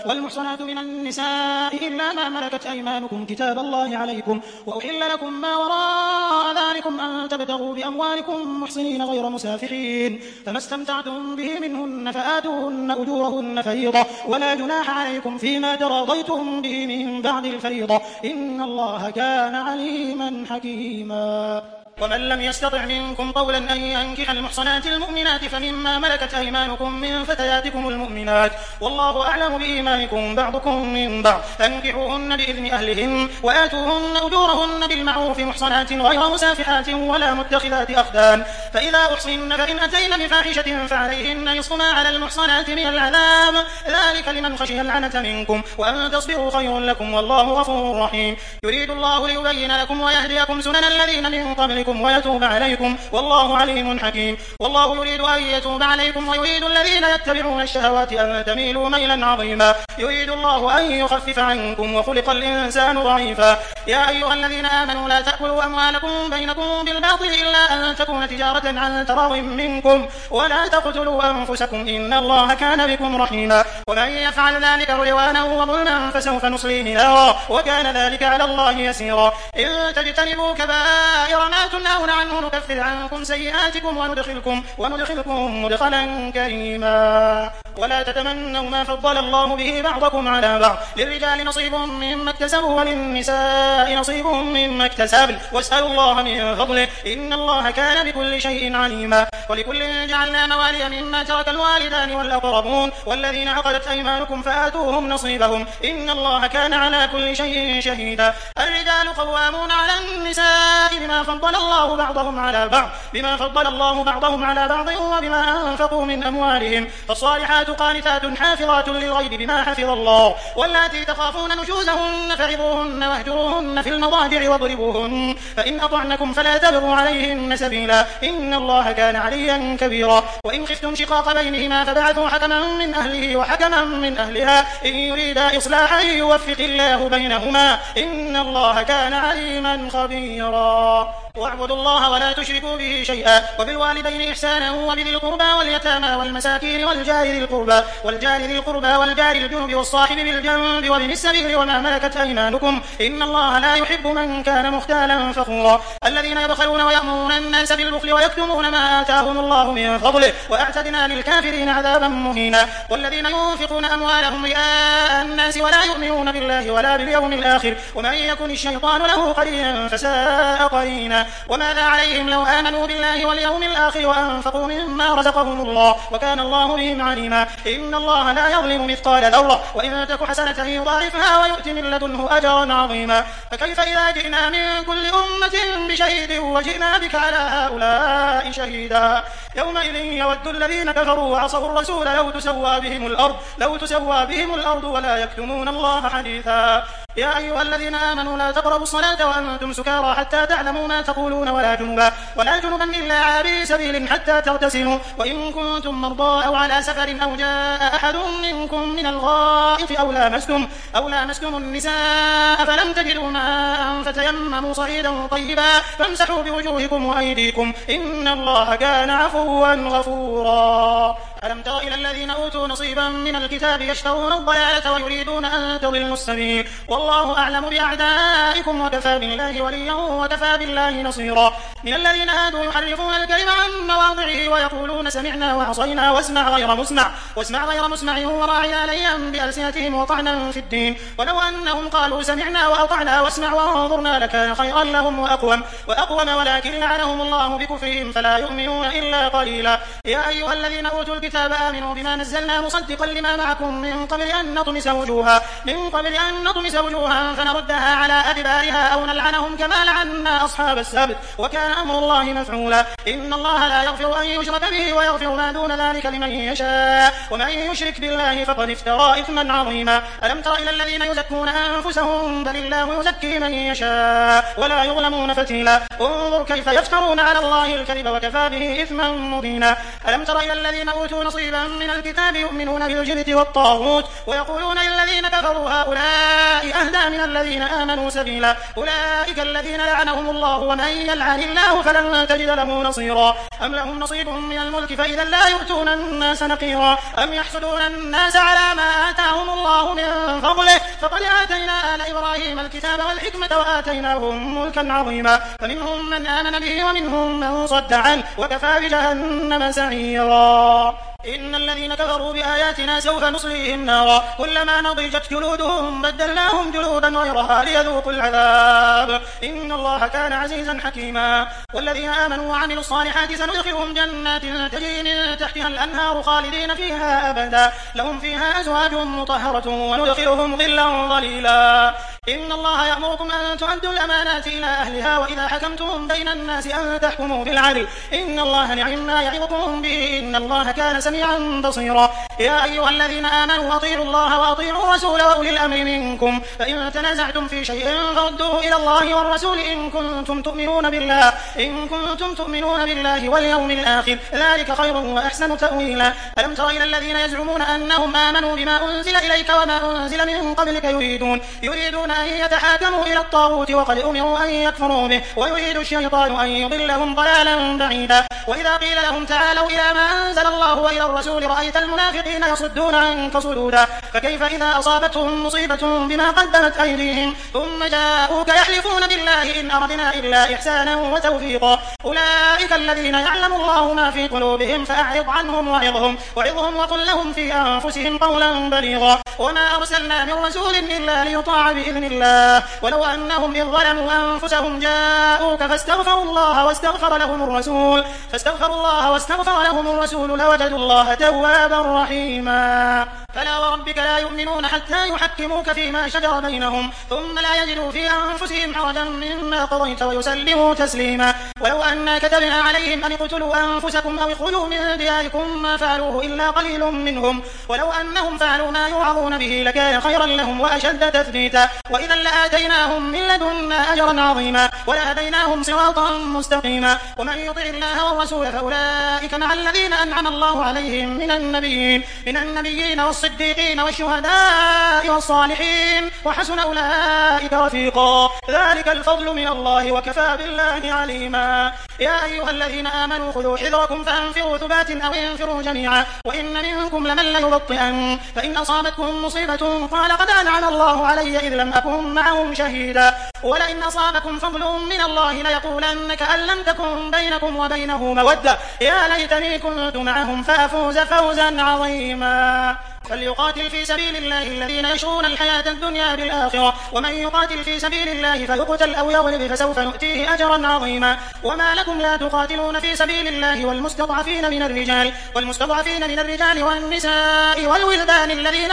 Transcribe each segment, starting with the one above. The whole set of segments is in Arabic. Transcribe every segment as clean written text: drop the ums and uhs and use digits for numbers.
والمحصنات من النساء إلا ما ملكت أيمانكم كتاب الله عليكم وأحل لكم ما وراء ذلكم أن تبتغوا بأموالكم محصنين غير مسافحين فما استمتعتم به منهن فآتوهن أجورهن فريضة ولا جناح عليكم فيما تراضيتم به من بعد الفريضة إن الله كان عليما حكيما. ومن لم يستطع منكم قولا أن ينكح المحصنات المؤمنات فمما ملكت أيمانكم من فتياتكم المؤمنات والله أعلم بإيمانكم بعضكم من بعض فانكحوهن بإذن أهلهن وآتوهن أجورهن بالمعروف محصنات غير مسافحات ولا متخذات أخدان فإذا أحصن فإن أتين بفاحشة فعليهن نصف ما على المحصنات من العذاب ذلك لمن خشي العنة منكم وأن تصبروا خير لكم والله غفور رحيم. يريد الله ليبين لكم ويهديكم سنن الذين من قبلكم ويتوب عليكم والله عليم حكيم. والله يريد أن يتوب عليكم ويريد الذين يتبعون الشهوات أن تميلوا ميلا عظيما. يريد الله أن يخفف عنكم وخلق الإنسان ضعيفا. يا أيها الذين آمنوا لا تأكلوا أموالكم بينكم بالباطل إلا أن تكون تجارة عن تراض منكم ولا تقتلوا أنفسكم إن الله كان بكم رحيما. ومن يفعل ذلك عدوانا وظلما فسوف نصليه نارا وكان ذلك على الله يسيرا. إن تجتنبوا كبائر ما تنهون عنه نكفر عنكم سيئاتكم وندخلكم مدخلا كريما. ولا تتمنوا ما فضل الله به بعضكم على بعض للرجال نصيب مما اكتسبوا وللنساء نصيب مما اكتسبن واسألوا الله من فضله إن الله كان بكل شيء عليما. ولكل جعلنا موالي مما ترك الوالدان والأقربون والذين عقدت أيمانكم فآتوهم نصيبهم إن الله كان على كل شيء شهيدا. الرجال قوامون على النساء بما فضل الله بعضهم على بعض وبما أنفقوا من أموالهم فالصالحات قانتات حافظات للغيب بما حفظ الله واللاتي تخافون نشوزهن فعظوهن واهجروهن في المضاجع واضربوهن فإن أطعنكم فلا تبغوا عليهن سبيلا إن الله كان عليا كبيرا. وإن خفتم شقاق بينهما فبعثوا حكما من أهله وحكما من أهلها إن يريدا إصلاحا يوفق الله بينهما إن الله كان عليما خبيرا. واعبدوا الله ولا تشركوا به شيئا وبالوالدين إحسانا وبذي القربى واليتامى والمساكين والجار ذي القربى والجار الجنب والصاحب بالجنب وابن السبيل وما ملكت أيمانكم إن الله لا يحب من كان مختالا فخورا. الذين يبخلون ويأمرون الناس بالبخل ويكتمون ما آتاهم الله من فضله وأعتدنا للكافرين عذابا مهينا. والذين ينفقون أموالهم رئاء الناس ولا يؤمنون بالله ولا باليوم الآخر ومن يكن الشيطان له قرينا فساء قرينا. وماذا عليهم لو آمنوا بالله واليوم الآخر وأنفقوا مما رزقهم الله وكان الله بهم عليما. إن الله لا يظلم مثقال ذرة وإن تك حسنة يضاعفها ويؤت من لدنه أجرا عظيما. فكيف إذا جئنا من كل أمة بشهيد وجئنا بك على هؤلاء شهيدا. يومئذ يود الذين كفروا وعصوا الرسول لو تسوى بهم الأرض ولا يكتمون الله حديثا. يا أيها الذين آمنوا لا تقربوا الصلاة وأنتم سكارى حتى تعلموا ما تقولون ولا جنبا إلا عابري سبيل حتى تغتسلوا وإن كنتم مرضى أو على سفر أو جاء أحد منكم من الغائط أو لامستم النساء فلم تجدوا ماء فتيمموا صعيدا طيبا فامسحوا بوجوهكم وأيديكم إن الله كان عفوا غفورا. ألم تر إلى الذين أوتوا نصيبا من الكتاب يشترون الضلالة ويريدون أن تضلوا السبيل والله أعلم بأعدائكم وكفى بالله وليا وكفى بالله نصيرا. من الذين هادوا يحرفون الكلم عن مواضعه ويقولون سمعنا وعصينا واسمع غير مسمع وراعنا ليا بألسنتهم وطعنا في الدين ولو أنهم قالوا سمعنا وأطعنا واسمع وانظرنا لكان خيرا لهم وأقوم ولكن لعنهم الله بكفرهم فلا يؤمنون إلا قليلا. يا أيها الذين أوتوا الكتاب آمنوا بما نزلنا مصدقا لما معكم من قبل أن نطمس وجوها فنردها على أدبارها أو نلعنهم كما لعنا أصحاب السبت وكان أمر الله مفعولا. إن الله لا يغفر أن يشرك به ويغفر ما دون ذلك لمن يشاء ومن يشرك بالله فقد افترى إثما عظيما. ألم تر إلى الذين يزكون أنفسهم بل الله يزكي من يشاء ولا يظلمون فتيلا. انظر كيف يفترون على الله الكذب وكفى به إثما مبينا. ألم تر إلى الذين أوتوا نصيبا من الكتاب يؤمنون بالجبت والطاغوت ويقولون للذين الذين كفروا هؤلاء أهدى من الذين آمنوا سبيلا أولئك الذين لعنهم الله ومن يلعن الله فلن تجد له نصيرا أم لهم نصيب من الملك فإذا لا يؤتون الناس نقيرا أم يحسدون الناس على ما آتاهم الله من فضله فقد آتينا آل إبراهيم الكتاب والحكمة وآتيناهم ملكا عظيما فمنهم من آمن به ومنهم من صد عنه وكفى بجهنم سعيرا إن الذين كفروا بآياتنا سوف نصليهم نارا كلما نضجت جلودهم بدلناهم جلودا غيرها ليذوقوا العذاب إن الله كان عزيزا حكيما والذين آمنوا وعملوا الصالحات سندخلهم جنات تجري من تحتها الأنهار خالدين فيها أبدا لهم فيها أزواج مطهرة وندخلهم ظلا ظليلا إن الله يأمركم أن تؤدوا الأمانات إلى أهلها وإذا حكمتم بين الناس أن تحكموا بالعدل إن الله نعم ما يعظكم به إن الله كان سميعا بصيرا يا أيها الذين آمنوا أطيعوا الله وأطيعوا الرسول وأولي الأمر منكم فإن تنازعتم في شيء فردوه إلى الله والرسول إن كنتم تؤمنون بالله واليوم الآخر ذلك خير وأحسن تأويلا ألم تر إلى الذين يزعمون أنهم آمنوا بما أنزل إليك وما أنزل من قبلك يريدون أن يتحاكموا إلى الطاغوت وقد أمروا أن يكفروا به ويريد الشيطان أن يضلهم ضلالا بعيدا وإذا قيل لهم تعالوا إلى ما أنزل الله وإلى الرسول رأيت المنافقين يصدون عنك صدودا فكيف إذا أصابتهم مصيبة بما قدمت أيديهم ثم جاءوك يحلفون بالله إن أردنا إلا إحسانا وتوفيقا أولئك الذين يعلم الله ما في قلوبهم فأعرض عنهم وعظهم وقل لهم في أنفسهم قولا بليغا وما أرسلنا من رسول إلا ليطاع بإذن الله ولو أنهم إذ ظلموا أنفسهم جاءوك فاستغفروا الله واستغفر لهم الرسول لوجدوا الله توابا رحيما فلا وربك لا يؤمنون حتى يحكموك فيما شجر بينهم ثم لا يجدوا في أنفسهم حرجا مما قضيت ويسلموا تسليما ولو أنا كتبنا عليهم أن اقتلوا أنفسكم أو اخرجوا من دياركم ما فعلوه إلا قليل منهم ولو أنهم فعلوا ما يوعظون به لكان خيرا لهم وأشد تثبيتا وإذا لآتيناهم من لدنا أجرا عظيما ولهديناهم صراطا مستقيما ومن يطع الله والرسول فأولئك مع الذين أنعم الله عليهم من النبيين والصديقين والشهداء والصالحين وحسن أولئك رفيقا ذلك الفضل من الله وكفى بالله عليما يا أيها الذين آمنوا خذوا حذركم فأنفروا ثبات أو انفروا جميعا وإن منكم لمن ليبطئن فإن أصابتكم مصيبة قال قد أنعم الله علي إذ لم أكن معهم شهيدا ولئن أصابكم فضل من الله ليقولن كأن لم تكن بينكم وبينه مودة يا ليتني كنت معهم فأفوز فوزا عظيما فليقاتل في سبيل الله الذين يشرون الحياة الدنيا بالآخرة ومن يقاتل في سبيل الله فيقتل أو يغلب فسوف نؤتيه أجرا عظيما وما لكم لا تقاتلون في سبيل الله والمستضعفين من الرجال والنساء والولدان الذين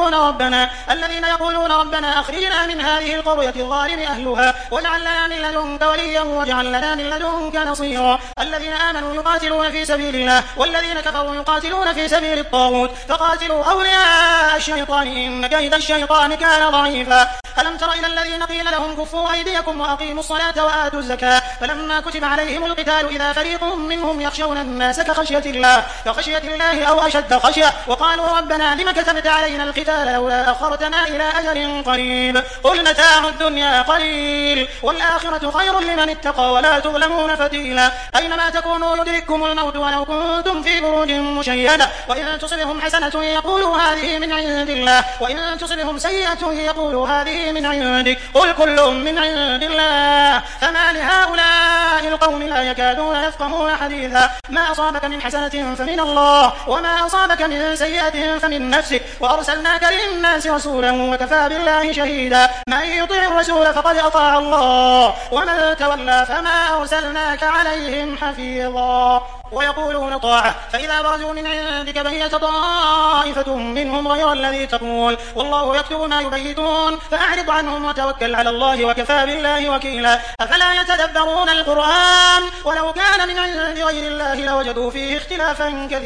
يقولون ربنا أخرجنا من هذه القرية الظالم أهلها واجعل لنا من لدنك وليا واجعل لنا من لدنك نصيرا الذين آمنوا يقاتلون في سبيل الله والذين كفروا يقاتلون في سبيل الطاغوت فقاتلوا أولياء الشيطان إن كيد الشيطان كان ضعيفا ألم تر إلى الذين قيل لهم كفوا أيديكم وأقيموا الصلاة وآتوا الزكاة فلما كتب عليهم القتال إذا فريق منهم يخشون الناس كخشية الله أو أشد خشية وقالوا ربنا لم كتبت علينا القتال لولا أخرتنا إلى أجل قريب قل متاع الدنيا قليل والآخرة خير لمن اتقى ولا تظلمون فتيلا أينما تكونوا يدرككم الموت ولو كنتم في بروج مشيدة وإن تصبهم حسنة يقولوا هذه من عند الله وإن تصبهم سيئة يقولوا هذه من عندك قل كل من عند الله فما لهؤلاء القوم لا يكادون يفقهون حديثا ما أصابك من حسنة فمن الله وما أصابك من سيئة فمن نفسك وأرسلناك للناس رسولا وكفى بالله شهيدا من يطع الرسول فقد أطاع الله ومن تولى فما أرسلناك عليهم حفيظا ويقولون طاعة فإذا برزوا من عندك بيت طائفة منهم غير الذي تقول والله يكتب ما يبيتون فأعرض عنهم وتوكل على الله وكفى بالله وكيلا أفلا يتدبرون القرآن ولو كان من عند غير الله لوجدوا فيه اختلافا كثيرا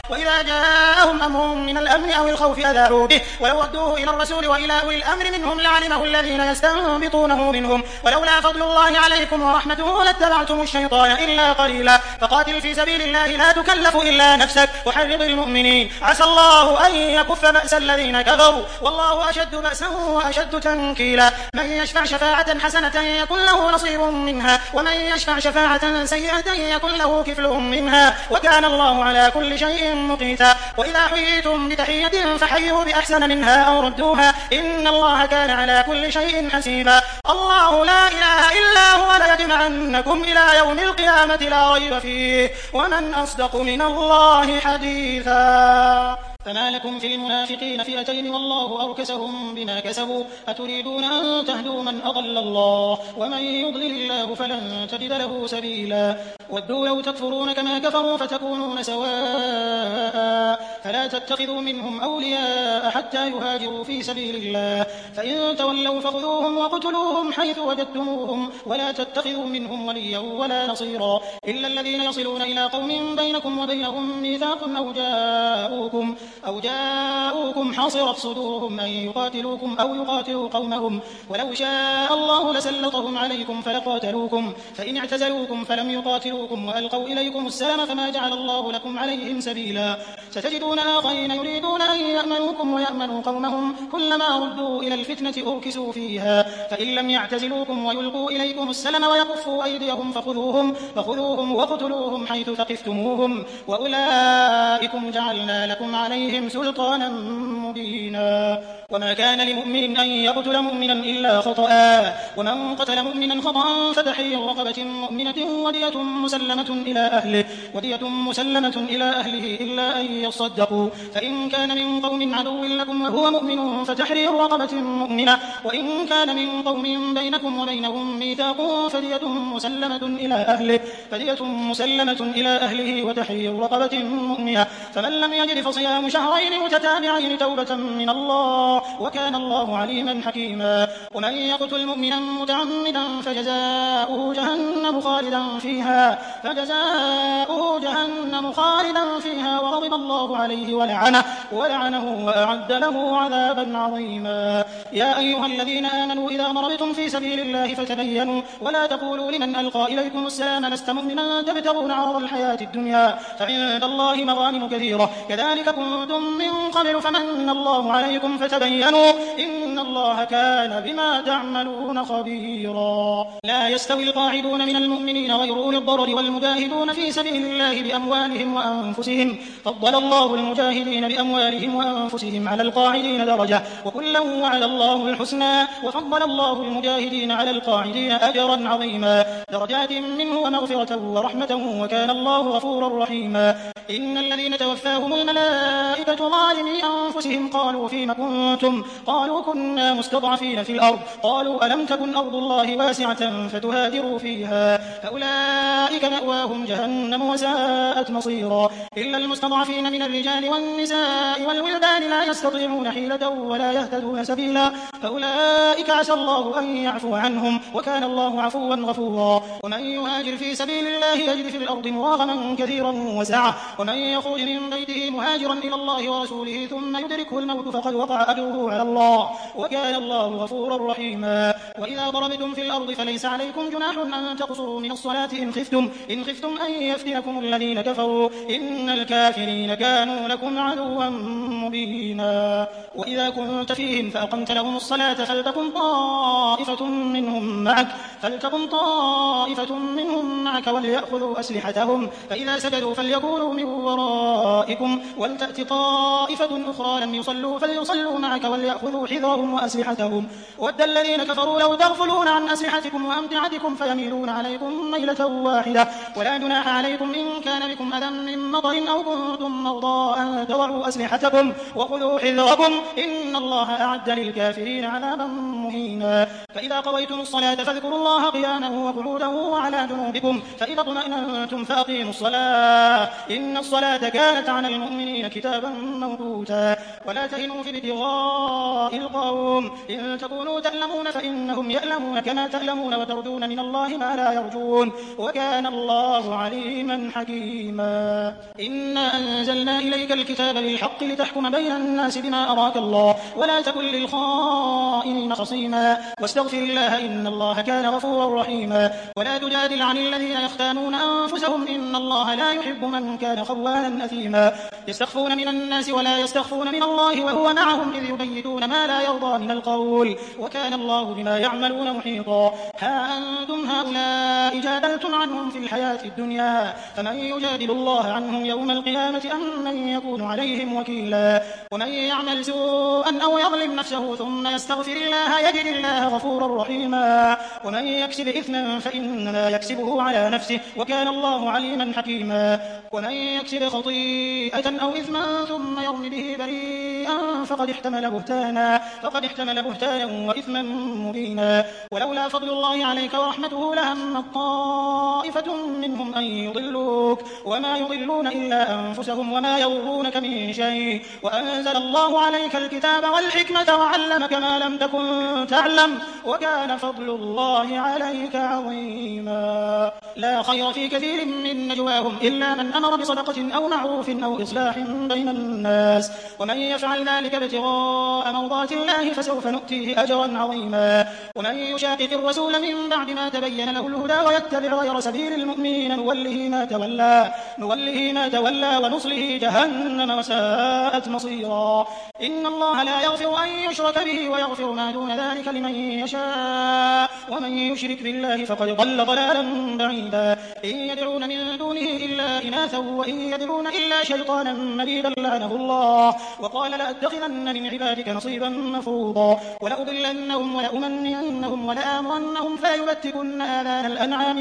وإذا جاءهم أمر من الأمن أو الخوف أذاعوا به ولو ردوه إلى الرسول وإلى أولي الأمر منهم لعلمه الذين يستنبطونه منهم ولولا فضل الله عليكم ورحمته لاتبعتم الشيطان إلا قليلا فقاتل في سبيل الله لا تكلف إلا نفسك وحرض المؤمنين عسى الله أن يكف بأس الذين كفروا والله أشد بأسا وأشد تنكيلا من يشفع شفاعة حسنة يكن له نصيب منها ومن يشفع شفاعة سيئة يكن له كفل منها وكان الله على كل شيء مقيتا وإذا حييتم بتحية فحيوا بأحسن منها أو ردوها إن الله كان على كل شيء حسيبا الله لا إله إلا هو ليجمعنكم إلى يوم القيامة لا ريب فيه ومن أصدق من الله حديثا فما لكم في المنافقين فئتين والله أركسهم بما كسبوا أتريدون أن تهدوا من أضل الله ومن يضلل الله فلن تجد له سبيلا ودوا لو تكفرون كما كفروا فتكونون سواء فلا تتخذوا منهم أولياء حتى يهاجروا في سبيل الله فإن تولوا فخذوهم وقتلوهم حيث وجدتموهم ولا تتخذوا منهم وليا ولا نصيرا إلا الذين يصلون إلى قوم بينكم وبينهم ميثاق أو جاءوكم حصرت صدورهم أن يقاتلوكم أو يقاتلوا قومهم ولو شاء الله لسلطهم عليكم فلقاتلوكم فإن اعتزلوكم فلم يقاتلوكم وألقوا إليكم السلام فما جعل الله لكم عليهم سبيلا ستجدون آخرين يريدون أن يأمنوكم ويأمنوا قومهم كلما ردوا إلى الفتنة أركسوا فيها فإن لم يعتزلوكم ويلقوا إليكم السلام ويكفوا أيديهم فخذوهم وقتلوهم حيث ثقفتموهم وأولئكم جعلنا لكم عليهم سلطانا مبينا وما كان لمؤمن أن يقتل مؤمنا إلا خطأ ومن قتل مؤمنا خطأ فتحرير رقبة مؤمنة ودية مسلمة إلى أهله إلا أن يصدقوا فإن كان من قوم عدو لكم وهو مؤمن فتحرير رقبة مؤمنة وإن كان من قوم بينكم وبينهم ميثاق فدية مسلمة إلى أهله وتحرير رقبة مؤمنة فمن لم يجد فصيام شهرين متتابعين توبة من الله وكان الله عليما حكيما ومن يقتل مؤمنا متعمدا فجزاؤه جهنم خالدا فيها وغضب الله عليه ولعنه وأعد له عذابا عظيما يا أيها الذين آمنوا إذا ضربتم في سبيل الله فتبينوا ولا تقولوا لمن ألقى إليكم السلام لست مؤمنا تبتغون عرض الحياة الدنيا فعند الله مغانم كثيرة كذلك كنتم من قبل فمن الله عليكم فتبينوا إن الله كان بما تعملون خبيرا لا يستوي القاعدون من المؤمنين غير أولي الضرر والمجاهدون في سبيل الله بأموالهم وأنفسهم فضل الله المجاهدين بأموالهم وأنفسهم على القاعدين درجة وكلا وعد الله الحسنى وفضل الله المجاهدين على القاعدين أجرا عظيما درجات منه ومغفرة ورحمة وكان الله غفورا رحيما إن الذين توفاهم الملائكة ظالمي أنفسهم قالوا فيم كنتم قالوا كنا مستضعفين في الأرض قالوا ألم تكن أرض الله واسعة فتهاجروا فيها فأولئك مأواهم جهنم وساءت مصيرا إلا المستضعفين من الرجال والنساء والولدان لا يستطيعون حيلة ولا يهتدون سبيلا فأولئك عسى الله أن يعفو عنهم وكان الله عفوا غفورا ومن يهاجر في سبيل الله يجد في الأرض مراغما كثيرا وسعة ومن يخرج من بيته مهاجرا إلى الله ورسوله ثم يدركه الموت فقد وقع أجره على الله وكان الله غفورا رحيما وإذا ضربتم في الأرض فليس عليكم جناح أن تقصروا من الصلاة إن خفتم أن يفتنكم الذين كفروا إن الكافرين كانوا لكم عدوا مبينا وإذا كنت فيهم فأقمت لهم الصلاة فلتكن طائفة منهم معك وليأخذوا أسلحتهم فإذا سجدوا فليكونوا من ورائكم ولتأت طائفة أخرى لم يصلوا فليصلوا معك وليأخذوا حذرهم وأسلحتهم ود الذين كفروا لو تغفلون عن أسلحتكم وأمتعتكم فيميلون عليكم ميلة واحدة ولا جناح عليكم إن كان بكم أذى من مطر أو كنتم مرضى أن تضعوا أسلحتكم وخذوا حذركم إن الله أعد للكافرين عذابا مهينا فإذا قضيتم الصلاة فاذكروا الله قياما وقعودا وعلى جنوبكم فإذا اطمأننتم فأقيموا الصلاة إن إن الصلاة كانت على المؤمنين كتابا موقوتا ولا تهنوا في ابتغاء القوم إن تكونوا تألمون فإنهم يألمون كما تألمون وترجون من الله ما لا يرجون وكان الله عليما حكيما إنا أنزلنا إليك الكتاب بالحق لتحكم بين الناس بما أراك الله ولا تكن للخائنين خصيما واستغفر الله إن الله كان غفورا رحيما ولا تجادل عن الذين يختانون أنفسهم إن الله لا يحب من كان خوانا أثيما يستخفون من الناس ولا يستخفون من الله وهو معهم إذ يبيتون ما لا يرضى من القول وكان الله بما يعملون محيطا ها أنتم هؤلاء جادلتم عنهم في الحياة الدنيا فمن يجادل الله عنهم يوم القيامة أم من يكون عليهم وكيلا ومن يعمل سوءا أو يظلم نفسه ثم يستغفر الله يجد الله غفورا رحيما ومن يكسب إثما فإنما يكسبه على نفسه وكان الله عليما حكيما ومن يكسب خطيئة أو إثما ثم يرم به بريئا فقد احتمل بهتانا وإثما مبينا ولولا فضل الله عليك ورحمته لهم طائفة منهم أن يضلوك وما يضلون إلا أنفسهم وما يضرونك من شيء وأنزل الله عليك الكتاب والحكمة وعلمك ما لم تكن تعلم وكان فضل الله عليك عظيما لا خير في كثير من نجواهم إلا من أمر بصدقة أو معروف أو إصلاح بين الناس ومن يفعل ذلك ابتغاء مرضات الله فسوف نؤتيه أجرا عظيما ومن يشاقق الرسول من بعد ما تبين له الهدى ويتبع غير سبيل المؤمنين نوله ما تولى ونصله جهنم وساءت مصيرا إن الله لا يغفر أن يشرك به ويغفر ما دون ذلك لمن يشاء ومن يشرك بالله فقد ضل ضلالا بعيدا إن يدعون من دونه إلا إناثا وإن يدعون إلا شيطانا مريدا لعنه الله وقال لأتخذن من عبادك نصيبا مفروضا ولأضلنهم ولأمنينهم ولآمرنهم فليبتكن آذان الأنعام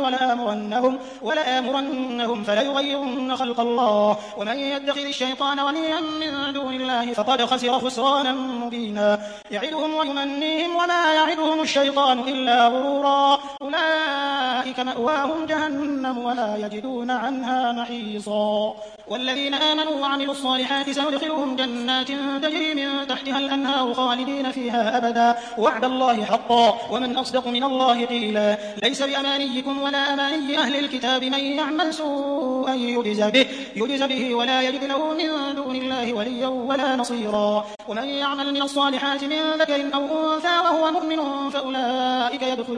ولآمرنهم فليغيرن خلق الله ومن يتخذ الشيطان وليا من دون الله فقد خسر خسرانا مبينا يعدهم ويمنيهم وما يعدهم الشيطان إلا غرورا أولئك مأواهم جهنم ولا يجدون عنها محيصا والذين آمنوا وعملوا الصالحات سندخلهم جنات تجري من تحتها الأنهار خالدين فيها أبدا وعد الله حقا ومن أصدق من الله قيلا ليس بأمانيكم ولا أماني أهل الكتاب من يعمل سوءا يجز به ولا يجد له من دون الله وليا ولا نصيرا ومن يعمل من الصالحات من ذكر أو أنثى وهو مؤمن فأولئك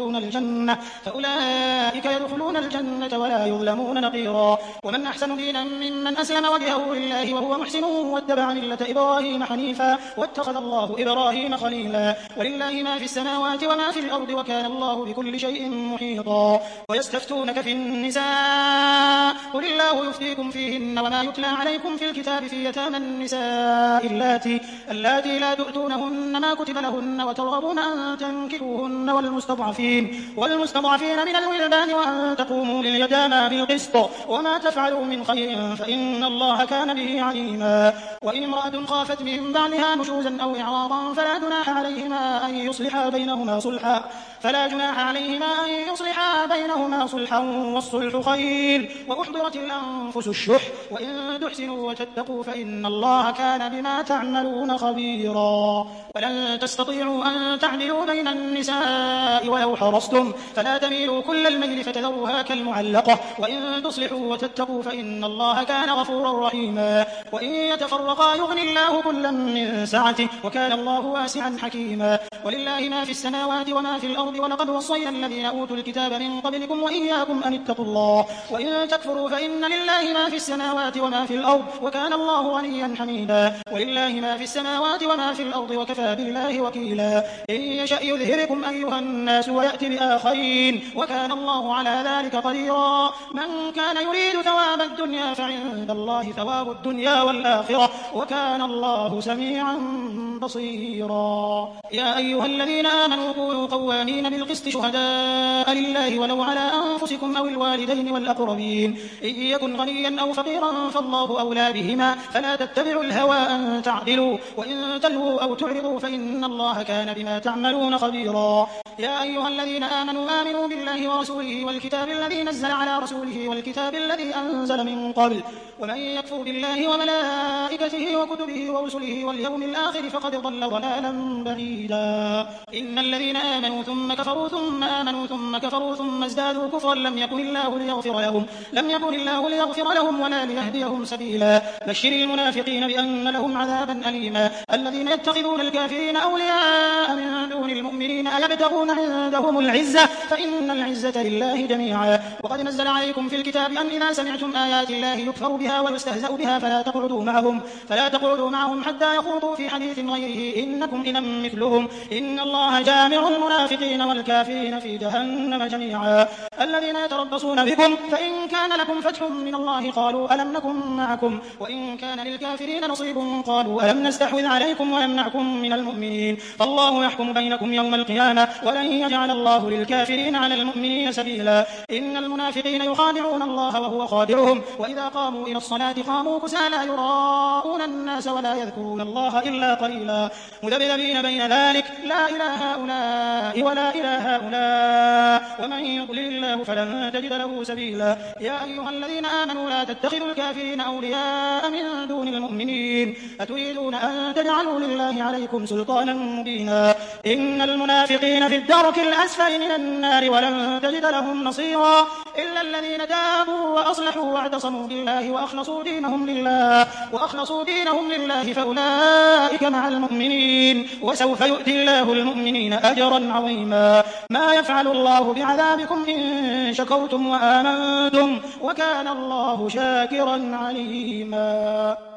يدخلون الجنة ولا يظلمون نقيرا ومن أحسن دينا ممن أسلم وجهه لله وهو محسن واتبع ملة إبراهيم حنيفا واتخذ الله إبراهيم خليلا ولله ما في السماوات وما في الأرض وكان الله بكل شيء محيطا ويستفتونك في النساء قل الله يفتيكم فيهن وما يتلى عليكم في الكتاب في يتامى النساء اللاتي لا تؤتونهن ما كتب لهن وترغبون أن تنكحوهن والمستضعفين من الولدان وأن تقوموا لليتامى بالقسط وما تفعلوا من خير فإن الله كان به عليما وإن امرأة خافت من بعلها نشوزا أو إعراضا فلا جناح عليهما أن يصلحا بينهما صلحا والصلح خير وأحضرت الأنفس الشح وإن تحسنوا وتتقوا فإن الله كان بما تعملون خبيرا ولن تستطيعوا أن تعدلوا بين النساء ولو حرصتم فلا تميلوا كل الميل فتذروها كالمعلقة وإن تصلحوا وتتقوا فإن الله كان غفورا رحيما وإن يتفرقا يغني الله كلا من سعته وكان الله واسعا حكيما ولله ما في السماوات وما في الأرض ولقد وصينا الذين أوتوا الكتاب من قبلكم وإياكم أن اتقوا الله وإن تكفروا فإن لله ما في السماوات وما في الأرض وكان الله غنيا حميدا ولله ما في السماوات وما في الأرض وكفى بالله وكيلا إن يشأ يذهبكم أيها الناس ويأتي بآخرين وكان الله على ذلك قديرا من كان يريد ثواب الدنيا فعند الله ثواب الدنيا والآخرة وكان الله سميعا بصيرا يا أيها الذين آمنوا كونوا قوامين بالقسط شهداء لله ولو على أنفسكم أو الوالدين والأقربين إن يكن غنيا أو فقيرا فالله أولى بهما فلا تتبعوا الهوى أن تعدلوا وإن تلووا أو تعرضوا فإن الله كان بما تعملون خبيرا يا أيها الذين آمنوا بالله ورسوله والكتاب الذي نزل على رسوله والكتاب الذي أنزل من قبل ومن يكفر بالله وملائكته وكتبه ورسله واليوم الآخر فقد ضل ضلالا بعيدا. إن الذين آمنوا ثم كفروا ثم آمنوا ثم كفروا ثم ازدادوا كفرا لم يكن الله ليغفر لهم ولا ليهديهم سبيلا. بشر المنافقين بأن لهم عذابا أليما. الذين يتخذون الكافرين أولياء من دون المؤمنين أيبتغون عندهم العزة فإن العزة لله جميعا. وقد نزل عليكم في الكتاب أن إذا سمعتم آيات الله يكفر بها ويستهزأ بها فلا تقعدوا معهم حتى يخوضوا في حديث غيره إنكم إذا مثلهم إن الله جامع المنافقين والكافرين في جهنم جميعا. الذين يتربصون بكم فإن كان لكم فتح من الله قالوا ألم نكن معكم وإن كان للكافرين نصيب قالوا ألم نستحوذ عليكم ونمنعكم من المؤمنين فالله يحكم بينكم يوم القيامة ولن يجعل الله للكافرين على المؤمنين سبيلا. إن المنافقين يخادعون الله وهو خادعهم وإذا قاموا إلى الصلاة قاموا كسالى يراءون الناس ولا يذكرون الله إلا قليلا مذبذبين بين ذلك لا إلى هؤلاء ولا إلى هؤلاء ومن يضلل الله فلن تجد له سبيلا. يا أيها الذين آمنوا لا تتخذوا الكافرين أولياء من دون المؤمنين أتريدون أن تجعلوا لله عليكم سلطانا مبينا. إن المنافقين في الدرك الأسفل من النار ولن تجد لهم نصيرا إلا الذين تابوا وأصلحوا واعتصموا بالله وأخلصوا دينهم لله فأولئك مع المؤمنين وسوف يؤتي الله المؤمنين أجرا عظيما. ما يفعل الله بعذابكم إن شكرتم وآمنتم وكان الله شاكرا عليما.